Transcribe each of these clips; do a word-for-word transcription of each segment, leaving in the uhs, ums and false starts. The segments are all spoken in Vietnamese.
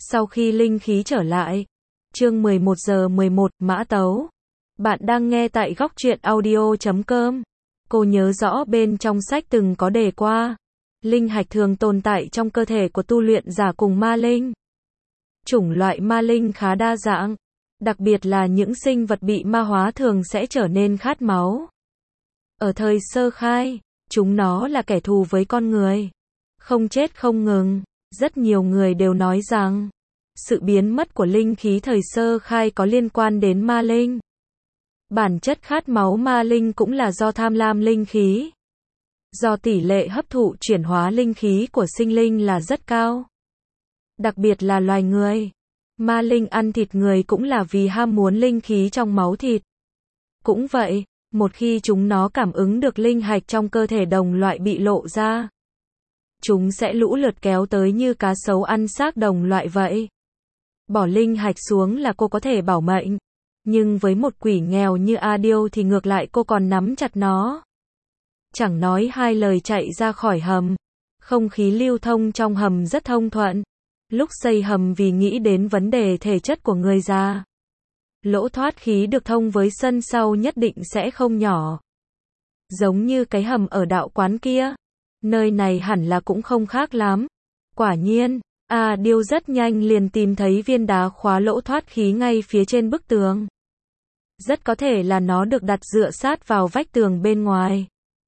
Sau khi linh khí trở lại. Chương mười một giờ mười một, Mã Tấu. Bạn đang nghe tại góc truyện audio chấm com. Cô nhớ rõ bên trong sách từng có đề qua. Linh hạch thường tồn tại trong cơ thể của tu luyện giả cùng ma linh. Chủng loại ma linh khá đa dạng. Đặc biệt là những sinh vật bị ma hóa thường sẽ trở nên khát máu. Ở thời sơ khai, chúng nó là kẻ thù với con người. Không chết không ngừng. Rất nhiều người đều nói rằng, sự biến mất của linh khí thời sơ khai có liên quan đến ma linh. Bản chất khát máu ma linh cũng là do tham lam linh khí. Do tỷ lệ hấp thụ chuyển hóa linh khí của sinh linh là rất cao. Đặc biệt là loài người. Ma linh ăn thịt người cũng là vì ham muốn linh khí trong máu thịt. Cũng vậy, một khi chúng nó cảm ứng được linh hạch trong cơ thể đồng loại bị lộ ra, chúng sẽ lũ lượt kéo tới như cá sấu ăn xác đồng loại vậy. Bỏ linh hạch xuống là cô có thể bảo mệnh. Nhưng với một quỷ nghèo như A Điêu thì ngược lại cô còn nắm chặt nó. Chẳng nói hai lời chạy ra khỏi hầm. Không khí lưu thông trong hầm rất thông thuận. Lúc xây hầm vì nghĩ đến vấn đề thể chất của người già. Lỗ thoát khí được thông với sân sau nhất định sẽ không nhỏ. Giống như cái hầm ở đạo quán kia. Nơi này hẳn là cũng không khác lắm. Quả nhiên, A Điêu rất nhanh liền tìm thấy viên đá khóa lỗ thoát khí ngay phía trên bức tường. Rất có thể là nó được đặt dựa sát vào vách tường bên ngoài.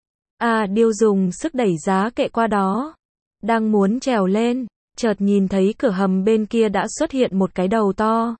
A Điêu dùng sức đẩy giá kệ qua đó. Đang muốn trèo lên, chợt nhìn thấy cửa hầm bên kia đã xuất hiện một cái đầu to.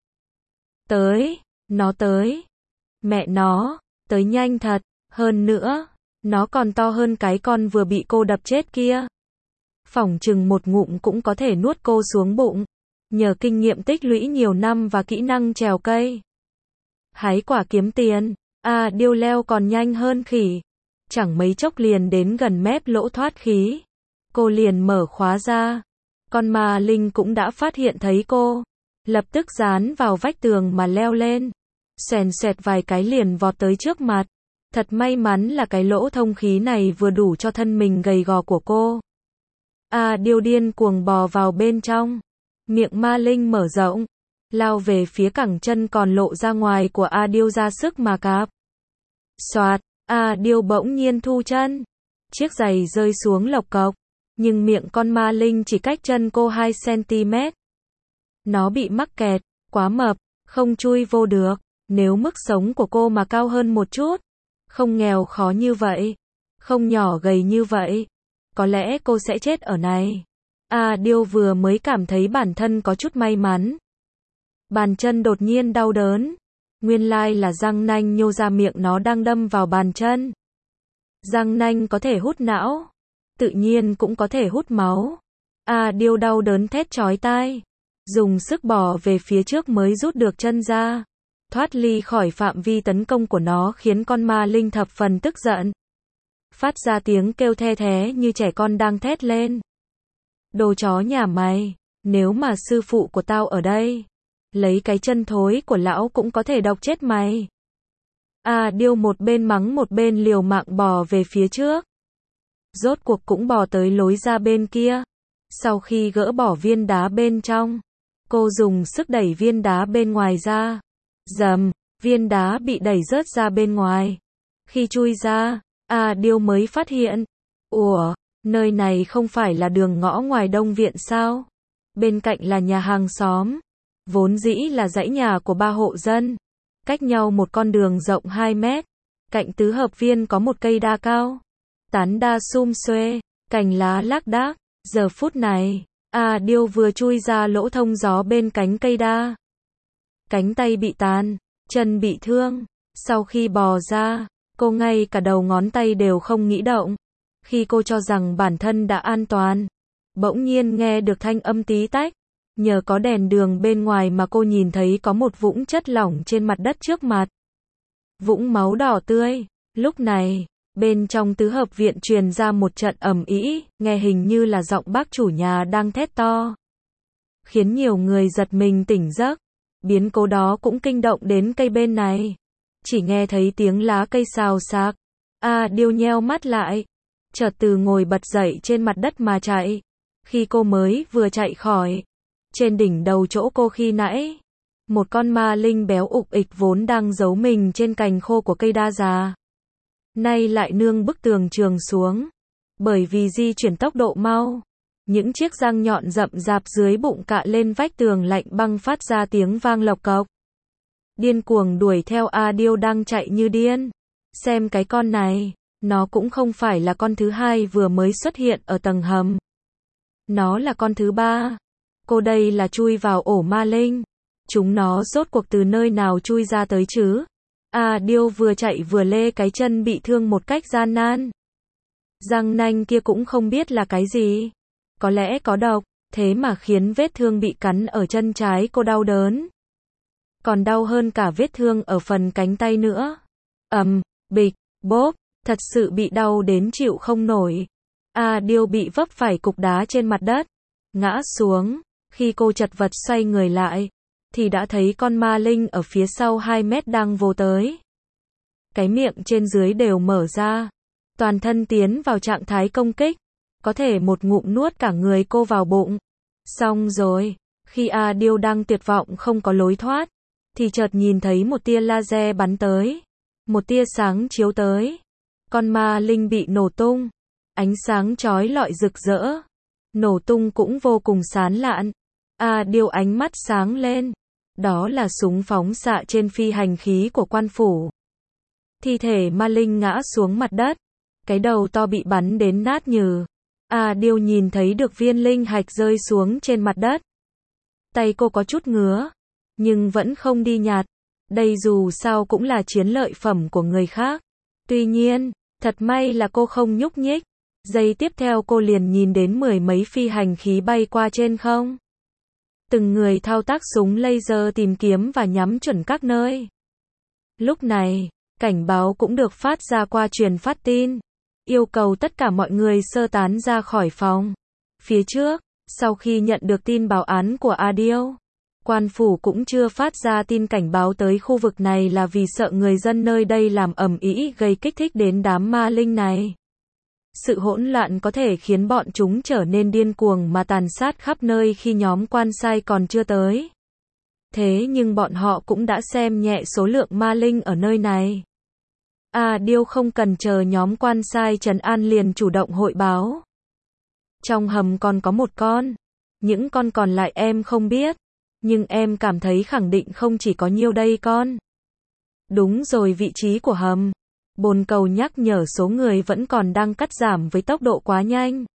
Tới, nó tới. Mẹ nó, tới nhanh thật, hơn nữa. Nó còn to hơn cái con vừa bị cô đập chết kia. Phỏng chừng một ngụm cũng có thể nuốt cô xuống bụng. Nhờ kinh nghiệm tích lũy nhiều năm và kỹ năng trèo cây. Hái quả kiếm tiền. A Điêu leo còn nhanh hơn khỉ. Chẳng mấy chốc liền đến gần mép lỗ thoát khí. Cô liền mở khóa ra. Con ma linh cũng đã phát hiện thấy cô. Lập tức dán vào vách tường mà leo lên. Xoèn xoẹt vài cái liền vọt tới trước mặt. Thật may mắn là cái lỗ thông khí này vừa đủ cho thân mình gầy gò của cô. A Điêu điên cuồng bò vào bên trong. Miệng ma linh mở rộng. Lao về phía cẳng chân còn lộ ra ngoài của A Điêu ra sức mà cạp. Xoạt, A Điêu bỗng nhiên thu chân. Chiếc giày rơi xuống lộc cộc. Nhưng miệng con ma linh chỉ cách chân cô hai xăng-ti-mét. Nó bị mắc kẹt, quá mập, không chui vô được. Nếu mức sống của cô mà cao hơn một chút, không nghèo khó như vậy, không nhỏ gầy như vậy, có lẽ cô sẽ chết ở này. A Điêu vừa mới cảm thấy bản thân có chút may mắn. Bàn chân đột nhiên đau đớn. Nguyên lai là răng nanh nhô ra miệng nó đang đâm vào bàn chân. Răng nanh có thể hút não, tự nhiên cũng có thể hút máu. A Điêu đau đớn thét chói tai, dùng sức bò về phía trước mới rút được chân ra. Thoát ly khỏi phạm vi tấn công của nó khiến con ma linh thập phần tức giận. Phát ra tiếng kêu the thé như trẻ con đang thét lên. Đồ chó nhà mày, nếu mà sư phụ của tao ở đây, lấy cái chân thối của lão cũng có thể độc chết mày. A Điêu một bên mắng một bên liều mạng bò về phía trước. Rốt cuộc cũng bò tới lối ra bên kia. Sau khi gỡ bỏ viên đá bên trong, cô dùng sức đẩy viên đá bên ngoài ra. Dầm, viên đá bị đẩy rớt ra bên ngoài. Khi chui ra, A Điêu mới phát hiện. Ủa, nơi này không phải là đường ngõ ngoài Đông Viện sao? Bên cạnh là nhà hàng xóm. Vốn dĩ là dãy nhà của ba hộ dân. Cách nhau một con đường rộng hai mét. Cạnh tứ hợp viên có một cây đa cao. Tán đa sum xuê, cành lá lác đác. Giờ phút này, A Điêu vừa chui ra lỗ thông gió bên cánh cây đa. Cánh tay bị tàn, chân bị thương. Sau khi bò ra, cô ngay cả đầu ngón tay đều không nghĩ động. Khi cô cho rằng bản thân đã an toàn, bỗng nhiên nghe được thanh âm tí tách. Nhờ có đèn đường bên ngoài mà cô nhìn thấy có một vũng chất lỏng trên mặt đất trước mặt. Vũng máu đỏ tươi. Lúc này, bên trong tứ hợp viện truyền ra một trận ầm ĩ, nghe hình như là giọng bác chủ nhà đang thét to. Khiến nhiều người giật mình tỉnh giấc. Biến cố đó cũng kinh động đến cây bên này. Chỉ nghe thấy tiếng lá cây xào xạc. A Điêu nheo mắt lại. Chợt từ ngồi bật dậy trên mặt đất mà chạy. Khi cô mới vừa chạy khỏi, Trên đỉnh đầu chỗ cô khi nãy, một con ma linh béo ục ịch vốn đang giấu mình trên cành khô của cây đa già. Nay lại nương bức tường trường xuống. Bởi vì di chuyển tốc độ mau, những chiếc răng nhọn rậm rạp dưới bụng cạ lên vách tường lạnh băng phát ra tiếng vang lộc cộc. Điên cuồng đuổi theo A Điêu đang chạy như điên. Xem cái con này, nó cũng không phải là con thứ hai vừa mới xuất hiện ở tầng hầm. Nó là con thứ ba. Cô đây là chui vào ổ ma linh. Chúng nó rốt cuộc từ nơi nào chui ra tới chứ? A Điêu vừa chạy vừa lê cái chân bị thương một cách gian nan. Răng nanh kia cũng không biết là cái gì. Có lẽ có độc, thế mà khiến vết thương bị cắn ở chân trái cô đau đớn. Còn đau hơn cả vết thương ở phần cánh tay nữa. Ầm, bịch, bốp, thật sự bị đau đến chịu không nổi. A Điêu bị vấp phải cục đá trên mặt đất, ngã xuống. Khi cô chật vật xoay người lại, thì đã thấy con ma linh ở phía sau hai mét đang vồ tới. Cái miệng trên dưới đều mở ra, toàn thân tiến vào trạng thái công kích, có thể một ngụm nuốt cả người cô vào bụng. Xong rồi, khi A Điêu đang tuyệt vọng không có lối thoát, thì chợt nhìn thấy một tia laser bắn tới, một tia sáng chiếu tới. Con ma linh bị nổ tung, ánh sáng chói lọi rực rỡ, nổ tung cũng vô cùng sán lạn. A Điêu ánh mắt sáng lên, đó là súng phóng xạ trên phi hành khí của quan phủ. Thi thể ma linh ngã xuống mặt đất, cái đầu to bị bắn đến nát nhừ. A Điêu nhìn thấy được viên linh hạch rơi xuống trên mặt đất. Tay cô có chút ngứa, nhưng vẫn không đi nhặt. Đây dù sao cũng là chiến lợi phẩm của người khác. Tuy nhiên, thật may là cô không nhúc nhích. Giây tiếp theo cô liền nhìn đến mười mấy phi hành khí bay qua trên không. Từng người thao tác súng laser tìm kiếm và nhắm chuẩn các nơi. Lúc này, cảnh báo cũng được phát ra qua truyền phát tin, yêu cầu tất cả mọi người sơ tán ra khỏi phòng. Phía trước, sau khi nhận được tin báo án của A Điêu, quan phủ cũng chưa phát ra tin cảnh báo tới khu vực này là vì sợ người dân nơi đây làm ầm ĩ gây kích thích đến đám ma linh này. Sự hỗn loạn có thể khiến bọn chúng trở nên điên cuồng mà tàn sát khắp nơi khi nhóm quan sai còn chưa tới. Thế nhưng bọn họ cũng đã xem nhẹ số lượng ma linh ở nơi này. A Điêu không cần chờ nhóm quan sai trấn an liền chủ động hội báo. Trong hầm còn có một con. Những con còn lại em không biết. Nhưng em cảm thấy khẳng định không chỉ có nhiêu đây con. Đúng rồi, vị trí của hầm. Bồn cầu nhắc nhở số người vẫn còn đang cắt giảm với tốc độ quá nhanh.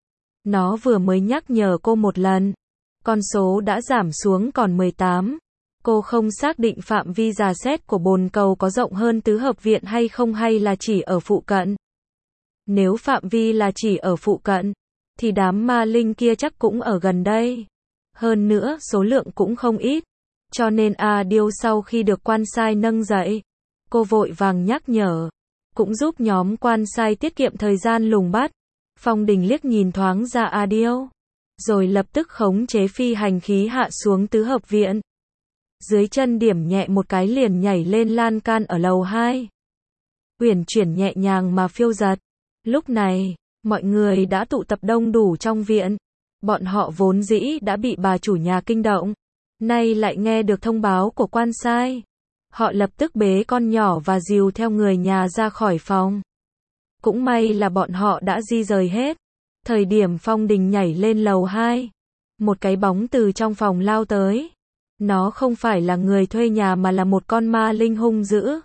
Nó vừa mới nhắc nhở cô một lần. Con số đã giảm xuống còn mười tám. Cô không xác định phạm vi rà xét của bồn cầu có rộng hơn tứ hợp viện hay không hay là chỉ ở phụ cận. Nếu phạm vi là chỉ ở phụ cận, thì đám ma linh kia chắc cũng ở gần đây. Hơn nữa, số lượng cũng không ít. Cho nên A Điêu sau khi được quan sai nâng dậy, cô vội vàng nhắc nhở, cũng giúp nhóm quan sai tiết kiệm thời gian lùng bắt. Phong Đình liếc nhìn thoáng ra A Điêu, rồi lập tức khống chế phi hành khí hạ xuống tứ hợp viện. Dưới chân điểm nhẹ một cái liền nhảy lên lan can ở lầu hai. Uyển chuyển nhẹ nhàng mà phiêu giật. Lúc này, mọi người đã tụ tập đông đủ trong viện. Bọn họ vốn dĩ đã bị bà chủ nhà kinh động, nay lại nghe được thông báo của quan sai. Họ lập tức bế con nhỏ và dìu theo người nhà ra khỏi phòng. Cũng may là bọn họ đã di rời hết. Thời điểm Phong Đình nhảy lên lầu hai, một cái bóng từ trong phòng lao tới. Nó không phải là người thuê nhà mà là một con ma linh hung dữ.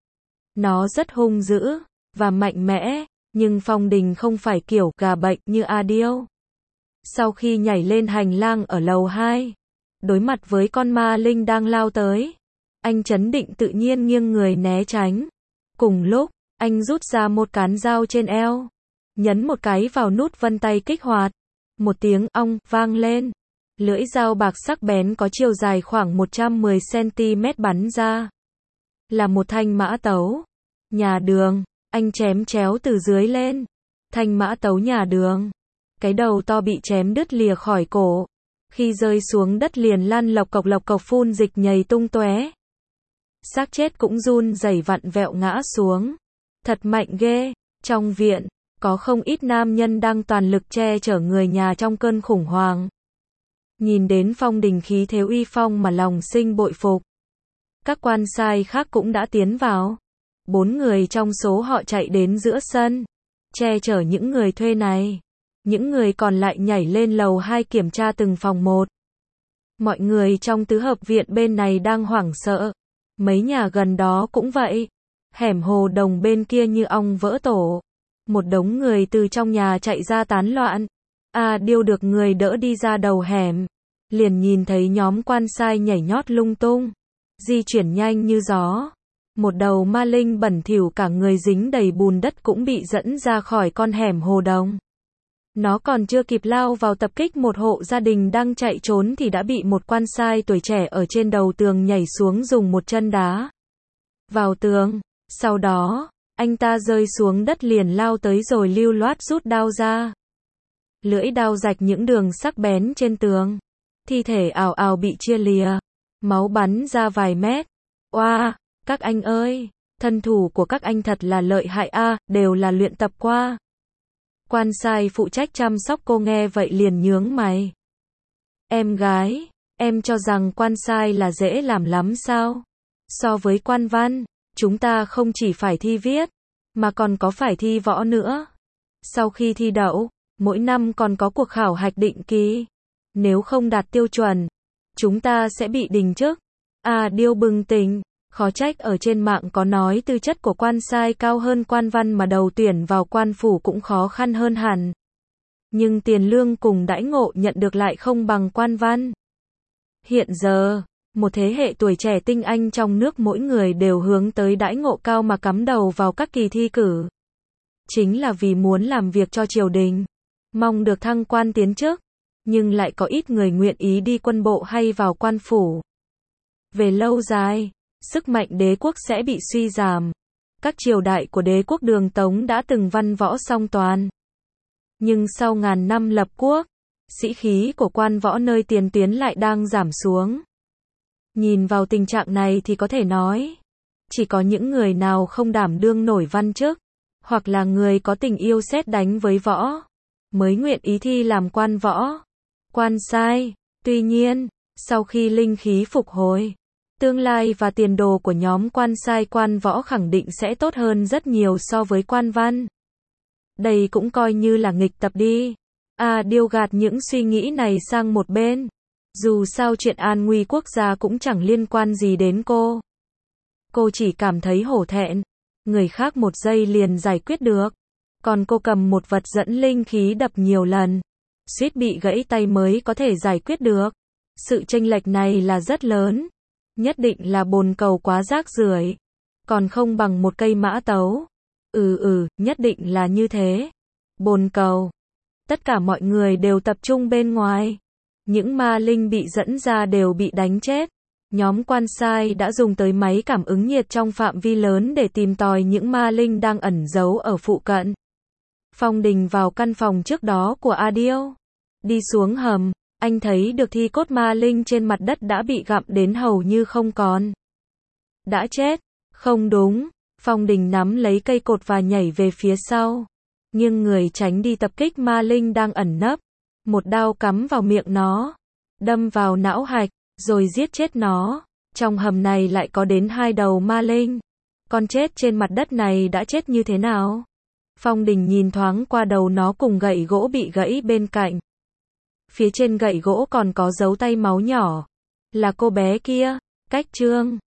Nó rất hung dữ và mạnh mẽ, nhưng Phong Đình không phải kiểu gà bệnh như A Điêu. Sau khi nhảy lên hành lang ở lầu hai, đối mặt với con ma linh đang lao tới, anh chấn định tự nhiên nghiêng người né tránh. Cùng lúc, anh rút ra một cán dao trên eo, nhấn một cái vào nút vân tay kích hoạt. Một tiếng ong vang lên. Lưỡi dao bạc sắc bén có chiều dài khoảng một trăm mười xăng-ti-mét bắn ra. Là một thanh mã tấu. Nhà đường, anh chém chéo từ dưới lên. Thanh mã tấu nhà đường. Cái đầu to bị chém đứt lìa khỏi cổ. Khi rơi xuống đất liền lăn lộc cộc lộc cộc phun dịch nhầy tung tóe. Xác chết cũng run rẩy vặn vẹo ngã xuống. Thật mạnh ghê. Trong viện, có không ít nam nhân đang toàn lực che chở người nhà trong cơn khủng hoảng. Nhìn đến Phong Đình khí thế uy phong mà lòng sinh bội phục. Các quan sai khác cũng đã tiến vào. Bốn người trong số họ chạy đến giữa sân, che chở những người thuê này. Những người còn lại nhảy lên lầu hai kiểm tra từng phòng một. Mọi người trong tứ hợp viện bên này đang hoảng sợ. Mấy nhà gần đó cũng vậy. Hẻm Hồ Đồng bên kia như ong vỡ tổ. Một đống người từ trong nhà chạy ra tán loạn. A Điêu được người đỡ đi ra đầu hẻm. Liền nhìn thấy nhóm quan sai nhảy nhót lung tung. Di chuyển nhanh như gió. Một đầu ma linh bẩn thỉu cả người dính đầy bùn đất cũng bị dẫn ra khỏi con hẻm Hồ Đồng. Nó còn chưa kịp lao vào tập kích một hộ gia đình đang chạy trốn thì đã bị một quan sai tuổi trẻ ở trên đầu tường nhảy xuống dùng một chân đá vào tường. Sau đó, anh ta rơi xuống đất liền lao tới rồi lưu loát rút đao ra. Lưỡi đao rạch những đường sắc bén trên tường. Thi thể ào ào bị chia lìa. Máu bắn ra vài mét. Oa, wow, các anh ơi, thân thủ của các anh thật là lợi hại a, à, đều là luyện tập qua. Quan sai phụ trách chăm sóc cô nghe vậy liền nhướng mày. Em gái, em cho rằng quan sai là dễ làm lắm sao? So với quan văn, chúng ta không chỉ phải thi viết, mà còn có phải thi võ nữa. Sau khi thi đậu, mỗi năm còn có cuộc khảo hạch định kỳ. Nếu không đạt tiêu chuẩn, chúng ta sẽ bị đình chức. À Điêu bừng tỉnh, khó trách ở trên mạng có nói tư chất của quan sai cao hơn quan văn mà đầu tuyển vào quan phủ cũng khó khăn hơn hẳn. Nhưng tiền lương cùng đãi ngộ nhận được lại không bằng quan văn. Hiện giờ, một thế hệ tuổi trẻ tinh anh trong nước mỗi người đều hướng tới đãi ngộ cao mà cắm đầu vào các kỳ thi cử. Chính là vì muốn làm việc cho triều đình, mong được thăng quan tiến chức, nhưng lại có ít người nguyện ý đi quân bộ hay vào quan phủ. Về lâu dài, sức mạnh đế quốc sẽ bị suy giảm. Các triều đại của đế quốc Đường Tống đã từng văn võ song toàn. Nhưng sau ngàn năm lập quốc, sĩ khí của quan võ nơi tiền tuyến lại đang giảm xuống. Nhìn vào tình trạng này thì có thể nói, chỉ có những người nào không đảm đương nổi văn chức, hoặc là người có tình yêu sét đánh với võ, mới nguyện ý thi làm quan võ, quan sai. Tuy nhiên, sau khi linh khí phục hồi, tương lai và tiền đồ của nhóm quan sai quan võ khẳng định sẽ tốt hơn rất nhiều so với quan văn. Đây cũng coi như là nghịch tập đi. À Điêu gạt những suy nghĩ này sang một bên. Dù sao chuyện an nguy quốc gia cũng chẳng liên quan gì đến cô. Cô chỉ cảm thấy hổ thẹn. Người khác một giây liền giải quyết được. Còn cô cầm một vật dẫn linh khí đập nhiều lần. Suýt bị gãy tay mới có thể giải quyết được. Sự chênh lệch này là rất lớn. Nhất định là bồn cầu quá rác rưởi. Còn không bằng một cây mã tấu. Ừ ừ, nhất định là như thế. Bồn cầu. Tất cả mọi người đều tập trung bên ngoài. Những ma linh bị dẫn ra đều bị đánh chết. Nhóm quan sai đã dùng tới máy cảm ứng nhiệt trong phạm vi lớn để tìm tòi những ma linh đang ẩn giấu ở phụ cận. Phong Đình vào căn phòng trước đó của A Điêu. Đi xuống hầm, anh thấy được thi cốt ma linh trên mặt đất đã bị gặm đến hầu như không còn. Đã chết. Không đúng. Phong Đình nắm lấy cây cột và nhảy về phía sau. Nhưng người tránh đi tập kích ma linh đang ẩn nấp. Một đao cắm vào miệng nó. Đâm vào não hạch, rồi giết chết nó. Trong hầm này lại có đến hai đầu ma linh. Con chết trên mặt đất này đã chết như thế nào? Phong Đình nhìn thoáng qua đầu nó cùng gậy gỗ bị gãy bên cạnh. Phía trên gậy gỗ còn có dấu tay máu nhỏ. Là cô bé kia, Cách Trương.